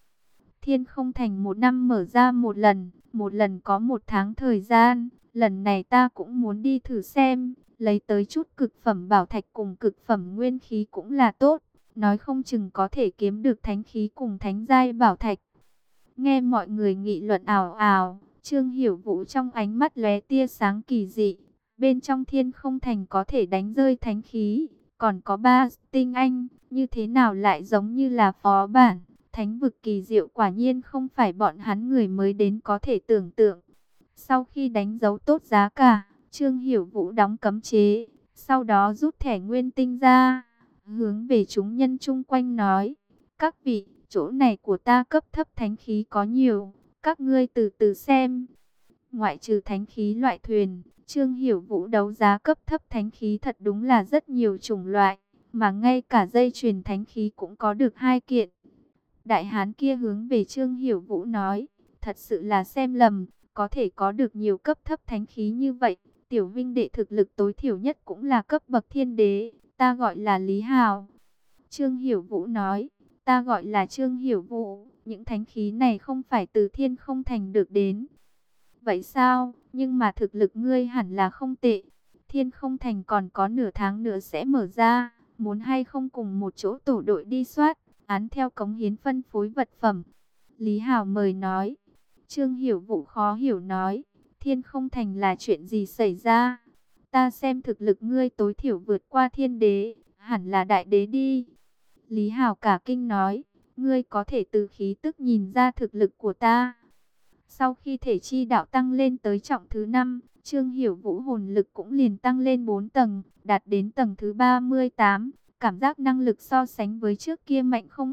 Thiên Không Thành một năm mở ra một lần, một lần có một tháng thời gian. Lần này ta cũng muốn đi thử xem, lấy tới chút cực phẩm bảo thạch cùng cực phẩm nguyên khí cũng là tốt. Nói không chừng có thể kiếm được thánh khí cùng thánh giai bảo thạch. Nghe mọi người nghị luận ào ào, Trương Hiểu Vũ trong ánh mắt lóe tia sáng kỳ dị. Bên trong Thiên Không Thành có thể đánh rơi thánh khí, còn có ba tinh anh, như thế nào lại giống như là phó bản. Thánh vực kỳ diệu quả nhiên không phải bọn hắn người mới đến có thể tưởng tượng. Sau khi đánh dấu tốt giá cả, Trương Hiểu Vũ đóng cấm chế, sau đó rút thẻ nguyên tinh ra, hướng về chúng nhân chung quanh nói, các vị, chỗ này của ta cấp thấp thánh khí có nhiều, các ngươi từ từ xem. Ngoại trừ thánh khí loại thuyền, Trương Hiểu Vũ đấu giá cấp thấp thánh khí thật đúng là rất nhiều chủng loại, mà ngay cả dây chuyền thánh khí cũng có được hai kiện. Đại hán kia hướng về Trương Hiểu Vũ nói, thật sự là xem lầm, có thể có được nhiều cấp thấp thánh khí như vậy. Tiểu vinh đệ thực lực tối thiểu nhất cũng là cấp bậc thiên đế, ta gọi là Lý Hào. Trương Hiểu Vũ nói, ta gọi là Trương Hiểu Vũ, những thánh khí này không phải từ Thiên Không Thành được đến. Vậy sao, nhưng mà thực lực ngươi hẳn là không tệ, Thiên Không Thành còn có nửa tháng nữa sẽ mở ra, muốn hay không cùng một chỗ tổ đội đi soát, án theo cống hiến phân phối vật phẩm. Lý Hào mời nói. Trương Hiểu Vũ khó hiểu nói, Thiên Không Thành là chuyện gì xảy ra? Ta xem thực lực ngươi tối thiểu vượt qua thiên đế, hẳn là đại đế đi. Lý Hào cả kinh nói, ngươi có thể từ khí tức nhìn ra thực lực của ta. Sau khi thể chi đạo tăng lên tới trọng thứ năm, Trương Hiểu Vũ hồn lực cũng liền tăng lên bốn tầng, đạt đến tầng thứ ba mươi tám. Cảm giác năng lực so sánh với trước kia mạnh không ít.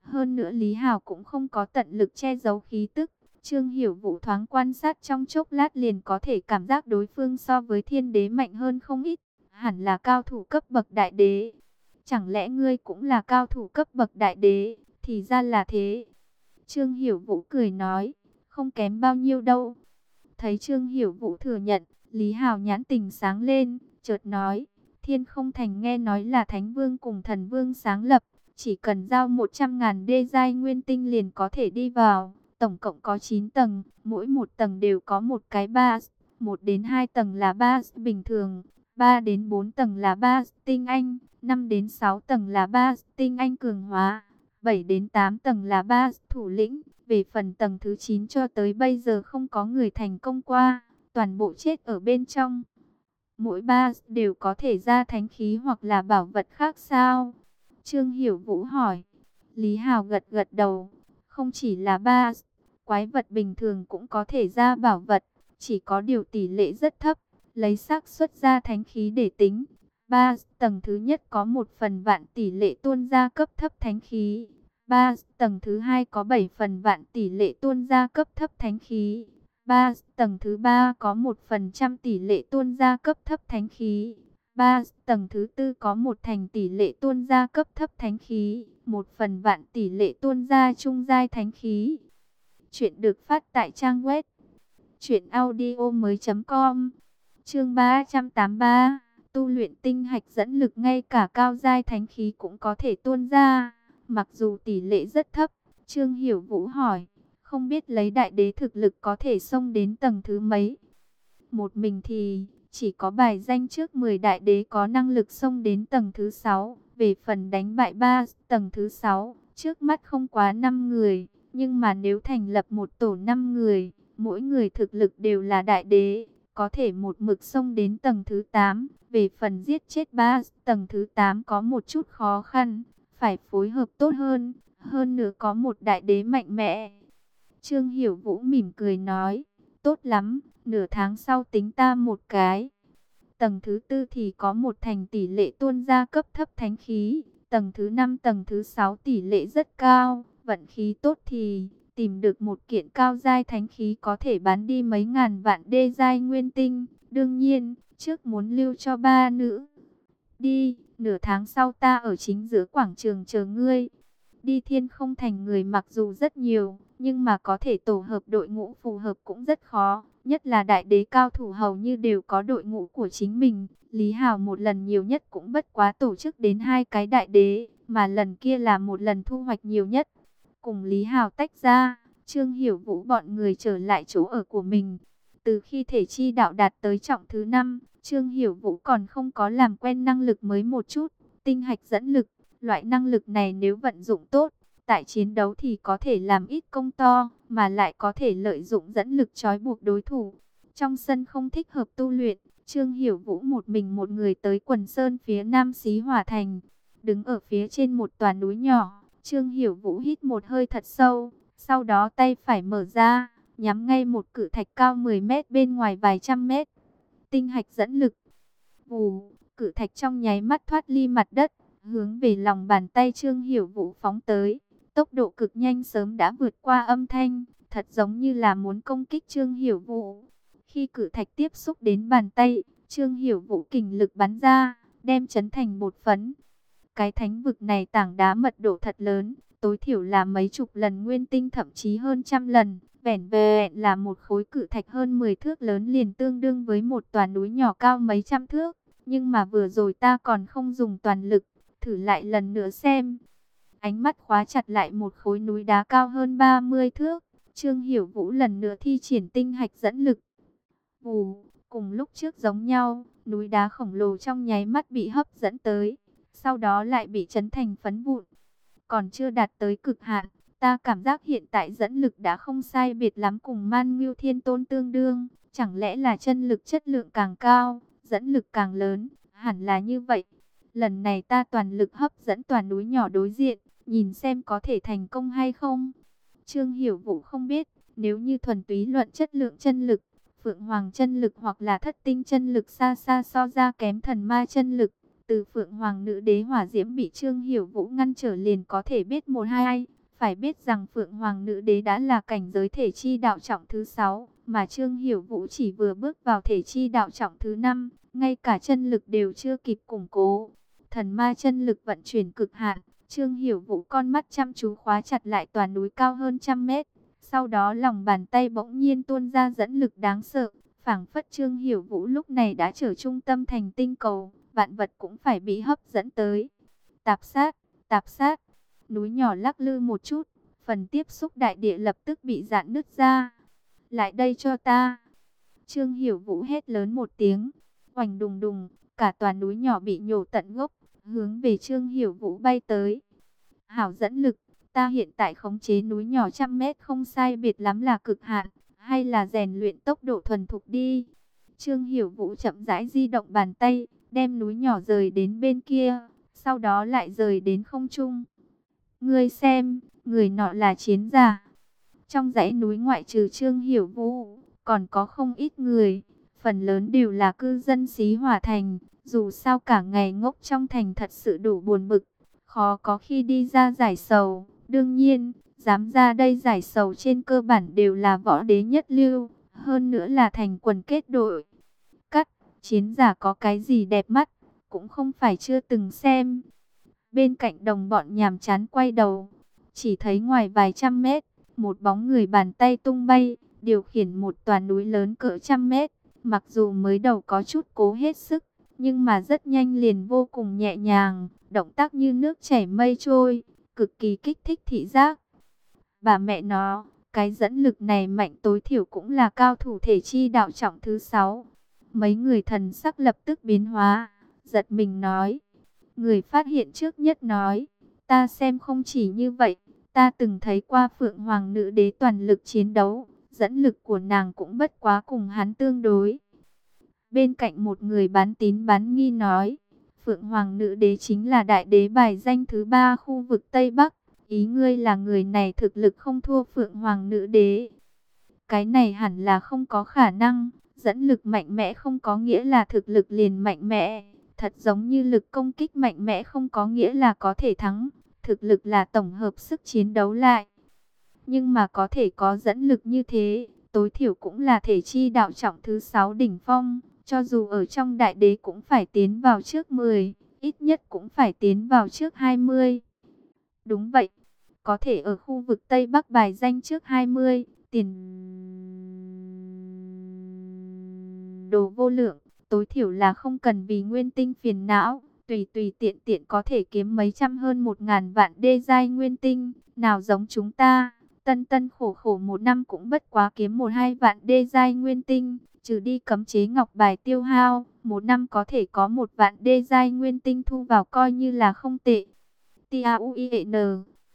Hơn nữa Lý Hào cũng không có tận lực che giấu khí tức. Trương Hiểu Vũ thoáng quan sát trong chốc lát liền có thể cảm giác đối phương so với thiên đế mạnh hơn không ít. Hẳn là cao thủ cấp bậc đại đế. Chẳng lẽ ngươi cũng là cao thủ cấp bậc đại đế? Thì ra là thế. Trương Hiểu Vũ cười nói, không kém bao nhiêu đâu. Thấy Trương Hiểu Vũ thừa nhận, Lý Hào nhãn tình sáng lên, chợt nói, Thiên Không Thành nghe nói là Thánh Vương cùng Thần Vương sáng lập, chỉ cần giao một trăm ngàn đê giai nguyên tinh liền có thể đi vào, tổng cộng có chín tầng, mỗi một tầng đều có một cái bas, một đến hai tầng là bas bình thường, ba đến bốn tầng là bas tinh anh, năm đến sáu tầng là bas tinh anh cường hóa, bảy đến tám tầng là bas thủ lĩnh. Về phần tầng thứ chín cho tới bây giờ không có người thành công qua, toàn bộ chết ở bên trong. Mỗi ba đều có thể ra thánh khí hoặc là bảo vật khác sao? Trương Hiểu Vũ hỏi. Lý Hào gật gật đầu. Không chỉ là ba, quái vật bình thường cũng có thể ra bảo vật, chỉ có điều tỷ lệ rất thấp, lấy xác suất ra thánh khí để tính. Ba tầng thứ nhất có một phần vạn tỷ lệ tuôn ra cấp thấp thánh khí. Ba tầng thứ hai có bảy phần vạn tỷ lệ tuôn ra cấp thấp thánh khí. Ba tầng thứ ba có một phần trăm tỷ lệ tuôn ra cấp thấp thánh khí. Ba tầng thứ tư có một thành tỷ lệ tuôn ra cấp thấp thánh khí. Một phần vạn tỷ lệ tuôn ra trung giai thánh khí. Chuyện được phát tại trang web truyện audio mới.com. Chương ba trăm tám mươi ba. Tu luyện tinh hạch dẫn lực, ngay cả cao giai thánh khí cũng có thể tuôn ra. Mặc dù tỷ lệ rất thấp, Trương Hiểu Vũ hỏi, không biết lấy đại đế thực lực có thể xông đến tầng thứ mấy? Một mình thì chỉ có bài danh trước mười đại đế có năng lực xông đến tầng thứ sáu. Về phần đánh bại ba tầng thứ sáu, trước mắt không quá năm người. Nhưng mà nếu thành lập một tổ năm người, mỗi người thực lực đều là đại đế, có thể một mực xông đến tầng thứ tám. Về phần giết chết ba tầng thứ tám có một chút khó khăn, phải phối hợp tốt hơn, hơn nữa có một đại đế mạnh mẽ. Trương Hiểu Vũ mỉm cười nói, tốt lắm, nửa tháng sau tính ta một cái. Tầng thứ tư thì có một thành tỷ lệ tuôn ra cấp thấp thánh khí, tầng thứ năm, tầng thứ sáu tỷ lệ rất cao, vận khí tốt thì tìm được một kiện cao giai thánh khí có thể bán đi mấy ngàn vạn đê giai nguyên tinh. Đương nhiên, trước muốn lưu cho ba nữ. Đi, nửa tháng sau ta ở chính giữa quảng trường chờ ngươi. Đi Thiên Không Thành người mặc dù rất nhiều, nhưng mà có thể tổ hợp đội ngũ phù hợp cũng rất khó. Nhất là đại đế cao thủ hầu như đều có đội ngũ của chính mình. Lý Hào một lần nhiều nhất cũng bất quá tổ chức đến hai cái đại đế, mà lần kia là một lần thu hoạch nhiều nhất. Cùng Lý Hào tách ra, Trương Hiểu Vũ bọn người trở lại chỗ ở của mình. Từ khi thể chi đạo đạt tới trọng thứ năm, Trương Hiểu Vũ còn không có làm quen năng lực mới một chút. Tinh hạch dẫn lực, loại năng lực này nếu vận dụng tốt, tại chiến đấu thì có thể làm ít công to, mà lại có thể lợi dụng dẫn lực trói buộc đối thủ. Trong sân không thích hợp tu luyện, Trương Hiểu Vũ một mình một người tới quần sơn phía nam Xí Hỏa Thành. Đứng ở phía trên một tòa núi nhỏ, Trương Hiểu Vũ hít một hơi thật sâu, sau đó tay phải mở ra, nhắm ngay một cự thạch cao mười mét bên ngoài vài trăm mét. Tinh hạch dẫn lực. Vù, cự thạch trong nháy mắt thoát ly mặt đất, hướng về lòng bàn tay Trương Hiểu Vũ phóng tới. Tốc độ cực nhanh, sớm đã vượt qua âm thanh, thật giống như là muốn công kích Trương Hiểu Vũ. Khi cự thạch tiếp xúc đến bàn tay, Trương Hiểu Vũ kình lực bắn ra, đem chấn thành bột phấn. Cái thánh vực này tảng đá mật độ thật lớn, tối thiểu là mấy chục lần nguyên tinh, thậm chí hơn trăm lần. Vẻn vẹn là một khối cự thạch hơn mười thước lớn liền tương đương với một tòa núi nhỏ cao mấy trăm thước. Nhưng mà vừa rồi ta còn không dùng toàn lực, thử lại lần nữa xem. Ánh mắt khóa chặt lại một khối núi đá cao hơn ba mươi thước. Trương Hiểu Vũ lần nữa thi triển tinh hạch dẫn lực. Vù, cùng lúc trước giống nhau, núi đá khổng lồ trong nháy mắt bị hấp dẫn tới, sau đó lại bị chấn thành phấn vụn. Còn chưa đạt tới cực hạn, ta cảm giác hiện tại dẫn lực đã không sai biệt lắm cùng Man Ngưu Thiên Tôn tương đương. Chẳng lẽ là chân lực chất lượng càng cao, dẫn lực càng lớn? Hẳn là như vậy. Lần này ta toàn lực hấp dẫn toàn núi nhỏ đối diện, nhìn xem có thể thành công hay không. Trương Hiểu Vũ không biết, nếu như thuần túy luận chất lượng chân lực, Phượng Hoàng chân lực hoặc là Thất Tinh chân lực xa xa so ra kém Thần Ma chân lực. Từ Phượng Hoàng nữ đế hỏa diễm bị Trương Hiểu Vũ ngăn trở liền có thể biết một hai. Phải biết rằng Phượng Hoàng Nữ Đế đã là cảnh giới thể chi đạo trọng thứ sáu, mà Trương Hiểu Vũ chỉ vừa bước vào thể chi đạo trọng thứ năm, ngay cả chân lực đều chưa kịp củng cố. Thần ma chân lực vận chuyển cực hạn, Trương Hiểu Vũ con mắt chăm chú khóa chặt lại tòa núi cao hơn trăm mét. Sau đó lòng bàn tay bỗng nhiên tuôn ra dẫn lực đáng sợ, phảng phất Trương Hiểu Vũ lúc này đã trở trung tâm thành tinh cầu, vạn vật cũng phải bị hấp dẫn tới. Tạp sát, tạp sát, núi nhỏ lắc lư một chút, phần tiếp xúc đại địa lập tức bị rạn nứt ra. Lại đây cho ta. Trương Hiểu Vũ hét lớn một tiếng, oành đùng đùng, cả tòa núi nhỏ bị nhổ tận gốc, hướng về Trương Hiểu Vũ bay tới. Hảo dẫn lực, ta hiện tại khống chế núi nhỏ trăm mét không sai biệt lắm là cực hạn, hay là rèn luyện tốc độ thuần thục đi. Trương Hiểu Vũ chậm rãi di động bàn tay, đem núi nhỏ rời đến bên kia, sau đó lại rời đến không trung. Ngươi xem, người nọ là chiến giả. Trong dãy núi ngoại trừ Trương Hiểu Vũ, còn có không ít người, phần lớn đều là cư dân Xí Hỏa Thành. Dù sao cả ngày ngốc trong thành thật sự đủ buồn bực, khó có khi đi ra giải sầu. Đương nhiên, dám ra đây giải sầu trên cơ bản đều là võ đế nhất lưu, hơn nữa là thành quần kết đội. Cắt, chiến giả có cái gì đẹp mắt, cũng không phải chưa từng xem. Bên cạnh đồng bọn nhàm chán quay đầu, chỉ thấy ngoài vài trăm mét, một bóng người bàn tay tung bay, điều khiển một tòa núi lớn cỡ trăm mét. Mặc dù mới đầu có chút cố hết sức, nhưng mà rất nhanh liền vô cùng nhẹ nhàng, động tác như nước chảy mây trôi, cực kỳ kích thích thị giác. Bà mẹ nó, cái dẫn lực này mạnh tối thiểu cũng là cao thủ thể chi đạo trọng thứ sáu. Mấy người thần sắc lập tức biến hóa, giật mình nói. Người phát hiện trước nhất nói, ta xem không chỉ như vậy, ta từng thấy qua Phượng Hoàng Nữ Đế toàn lực chiến đấu, dẫn lực của nàng cũng bất quá cùng hắn tương đối. Bên cạnh một người bán tín bán nghi nói, Phượng Hoàng Nữ Đế chính là đại đế bài danh thứ ba khu vực Tây Bắc. Ý ngươi là người này thực lực không thua Phượng Hoàng Nữ Đế. Cái này hẳn là không có khả năng. Dẫn lực mạnh mẽ không có nghĩa là thực lực liền mạnh mẽ. Thật giống như lực công kích mạnh mẽ không có nghĩa là có thể thắng. Thực lực là tổng hợp sức chiến đấu lại. Nhưng mà có thể có dẫn lực như thế, tối thiểu cũng là thể chi đạo trọng thứ sáu đỉnh phong. Cho dù ở trong đại đế cũng phải tiến vào trước mười, ít nhất cũng phải tiến vào trước hai mươi. Đúng vậy, có thể ở khu vực Tây Bắc bài danh trước hai mươi, tiền đồ vô lượng, tối thiểu là không cần vì nguyên tinh phiền não, tùy tùy tiện tiện có thể kiếm mấy trăm hơn một ngàn vạn đê giai nguyên tinh, nào giống chúng ta, tân tân khổ khổ một năm cũng bất quá kiếm một hai vạn đê giai nguyên tinh, trừ đi cấm chế ngọc bài tiêu hao, một năm có thể có một vạn đê giai nguyên tinh thu vào coi như là không tệ. T A U I N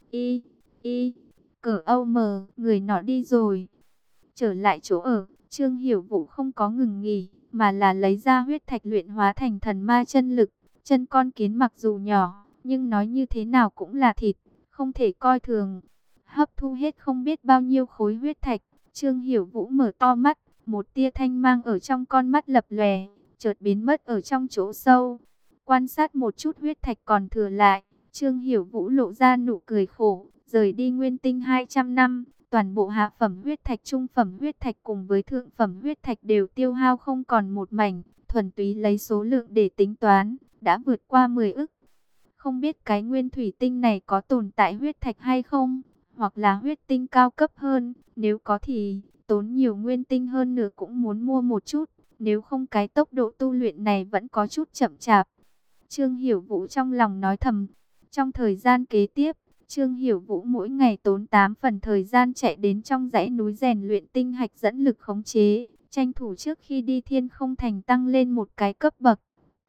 I I cỡ Âu M, người nọ đi rồi. Trở lại chỗ ở, Trương Hiểu Vũ không có ngừng nghỉ, mà là lấy ra huyết thạch luyện hóa thành thần ma chân lực. Chân con kiến mặc dù nhỏ, nhưng nói như thế nào cũng là thịt, không thể coi thường. Hấp thu hết không biết bao nhiêu khối huyết thạch, Trương Hiểu Vũ mở to mắt, một tia thanh mang ở trong con mắt lập lòe, chợt biến mất ở trong chỗ sâu. Quan sát một chút huyết thạch còn thừa lại, Trương Hiểu Vũ lộ ra nụ cười khổ, rời đi nguyên tinh hai trăm năm, toàn bộ hạ phẩm huyết thạch, trung phẩm huyết thạch cùng với thượng phẩm huyết thạch đều tiêu hao không còn một mảnh, thuần túy lấy số lượng để tính toán, đã vượt qua mười ức. Không biết cái nguyên thủy tinh này có tồn tại huyết thạch hay không, hoặc là huyết tinh cao cấp hơn, nếu có thì tốn nhiều nguyên tinh hơn nữa cũng muốn mua một chút, nếu không cái tốc độ tu luyện này vẫn có chút chậm chạp. Trương Hiểu Vũ trong lòng nói thầm. Trong thời gian kế tiếp, Trương Hiểu Vũ mỗi ngày tốn tám phần thời gian chạy đến trong dãy núi rèn luyện tinh hạch dẫn lực khống chế, tranh thủ trước khi đi Thiên Không Thành tăng lên một cái cấp bậc.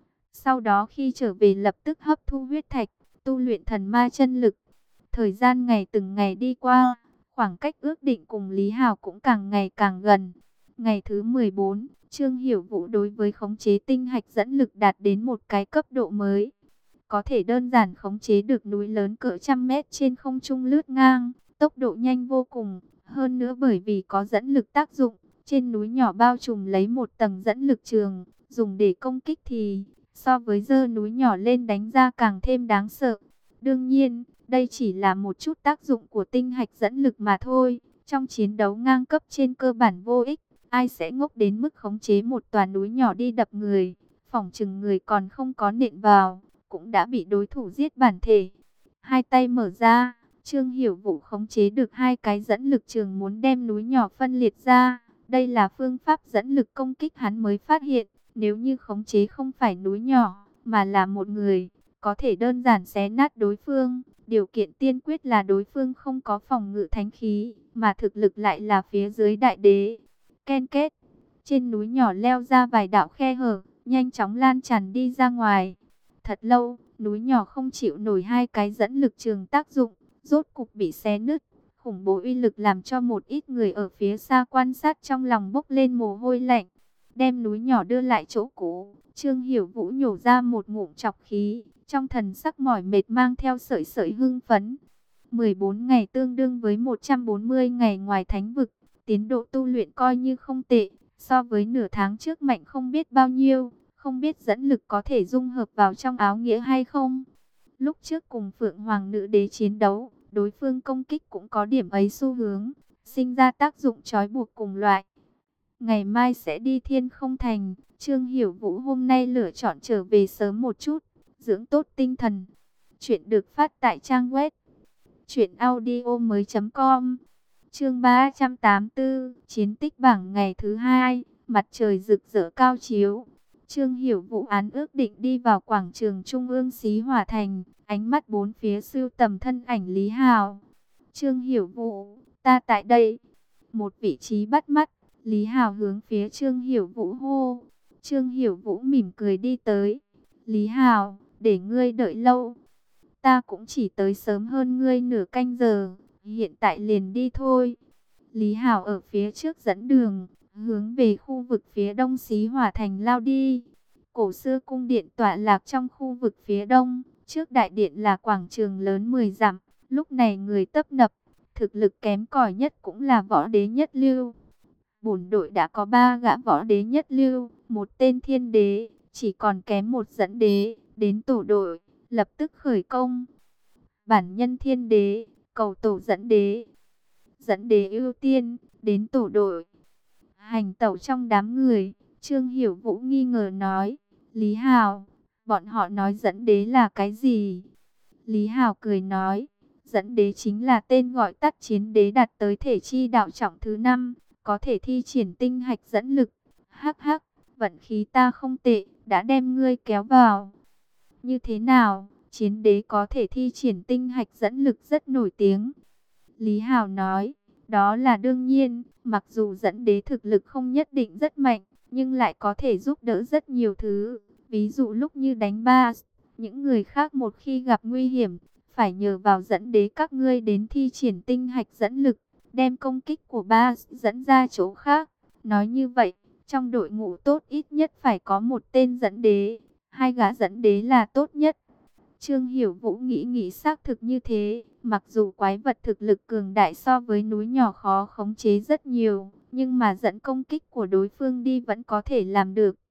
Sau đó khi trở về lập tức hấp thu huyết thạch, tu luyện thần ma chân lực. Thời gian ngày từng ngày đi qua, khoảng cách ước định cùng Lý Hào cũng càng ngày càng gần. Ngày thứ mười bốn, Trương Hiểu Vũ đối với khống chế tinh hạch dẫn lực đạt đến một cái cấp độ mới. Có thể đơn giản khống chế được núi lớn cỡ trăm mét trên không trung lướt ngang, tốc độ nhanh vô cùng. Hơn nữa bởi vì có dẫn lực tác dụng, trên núi nhỏ bao trùm lấy một tầng dẫn lực trường, dùng để công kích thì so với dơ núi nhỏ lên đánh ra càng thêm đáng sợ. Đương nhiên, Đây chỉ là một chút tác dụng của tinh hạch dẫn lực mà thôi. Trong chiến đấu ngang cấp trên cơ bản vô ích, ai sẽ ngốc đến mức khống chế một tòa núi nhỏ đi đập người. Phỏng chừng người còn không có nện vào, cũng đã bị đối thủ giết bản thể. Hai tay mở ra, Trương Hiểu Vũ khống chế được hai cái dẫn lực trường muốn đem núi nhỏ phân liệt ra. Đây là phương pháp dẫn lực công kích hắn mới phát hiện. Nếu như khống chế không phải núi nhỏ, mà là một người, có thể đơn giản xé nát đối phương. Điều kiện tiên quyết là đối phương không có phòng ngự thánh khí, mà thực lực lại là phía dưới đại đế. Ken kết, trên núi nhỏ leo ra vài đạo khe hở, nhanh chóng lan tràn đi ra ngoài. Thật lâu, núi nhỏ không chịu nổi hai cái dẫn lực trường tác dụng, rốt cục bị xé nứt. Khủng bố uy lực làm cho một ít người ở phía xa quan sát trong lòng bốc lên mồ hôi lạnh. Đem núi nhỏ đưa lại chỗ cũ, Trương Hiểu Vũ nhổ ra một ngụm trọc khí, trong thần sắc mỏi mệt mang theo sợi sợi hưng phấn. mười bốn ngày tương đương với một trăm bốn mươi ngày ngoài thánh vực, tiến độ tu luyện coi như không tệ, so với nửa tháng trước mạnh không biết bao nhiêu, không biết dẫn lực có thể dung hợp vào trong áo nghĩa hay không. Lúc trước cùng Phượng Hoàng Nữ Đế chiến đấu, đối phương công kích cũng có điểm ấy xu hướng, sinh ra tác dụng trói buộc cùng loại. Ngày mai sẽ đi Thiên Không Thành, Trương Hiểu Vũ hôm nay lựa chọn trở về sớm một chút, dưỡng tốt tinh thần. Chuyện được phát tại trang web truyện audio mới chấm com. Chương ba trăm tám mươi tư, chiến tích bảng ngày thứ hai, mặt trời rực rỡ cao chiếu. Trương Hiểu Vũ án ước định đi vào quảng trường Trung ương Xí Hỏa Thành, ánh mắt bốn phía sưu tầm thân ảnh Lý Hào. Trương Hiểu Vũ, ta tại đây. Một vị trí bắt mắt, Lý Hào hướng phía Trương Hiểu Vũ hô. Trương Hiểu Vũ mỉm cười đi tới. Lý Hào, để ngươi đợi lâu. Ta cũng chỉ tới sớm hơn ngươi nửa canh giờ, hiện tại liền đi thôi. Lý Hào ở phía trước dẫn đường, hướng về khu vực phía đông Xí Hỏa Thành lao đi. Cổ xưa cung điện tọa lạc trong khu vực phía đông, trước đại điện là quảng trường lớn mười dặm, lúc này người tấp nập, thực lực kém cỏi nhất cũng là võ đế nhất lưu. Bổn đội đã có ba gã võ đế nhất lưu, một tên thiên đế, chỉ còn kém một dẫn đế, đến tổ đội, lập tức khởi công. Bản nhân thiên đế, cầu tổ dẫn đế. Dẫn đế ưu tiên, đến tổ đội. Hành tẩu trong đám người, Trương Hiểu Vũ nghi ngờ nói, Lý Hào, bọn họ nói dẫn đế là cái gì? Lý Hào cười nói, dẫn đế chính là tên gọi tắt chiến đế đạt tới thể chi đạo trọng thứ năm, có thể thi triển tinh hạch dẫn lực. Hắc hắc, vận khí ta không tệ, đã đem ngươi kéo vào. Như thế nào, chiến đế có thể thi triển tinh hạch dẫn lực rất nổi tiếng. Lý Hào nói, đó là đương nhiên, mặc dù dẫn đế thực lực không nhất định rất mạnh, nhưng lại có thể giúp đỡ rất nhiều thứ. Ví dụ lúc như đánh ba, những người khác một khi gặp nguy hiểm, phải nhờ vào dẫn đế các ngươi đến thi triển tinh hạch dẫn lực, đem công kích của ba dẫn ra chỗ khác. Nói như vậy, trong đội ngũ tốt ít nhất phải có một tên dẫn đế, hai gã dẫn đế là tốt nhất. Trương Hiểu Vũ nghĩ nghĩ xác thực như thế, mặc dù quái vật thực lực cường đại so với núi nhỏ khó khống chế rất nhiều, nhưng mà dẫn công kích của đối phương đi vẫn có thể làm được.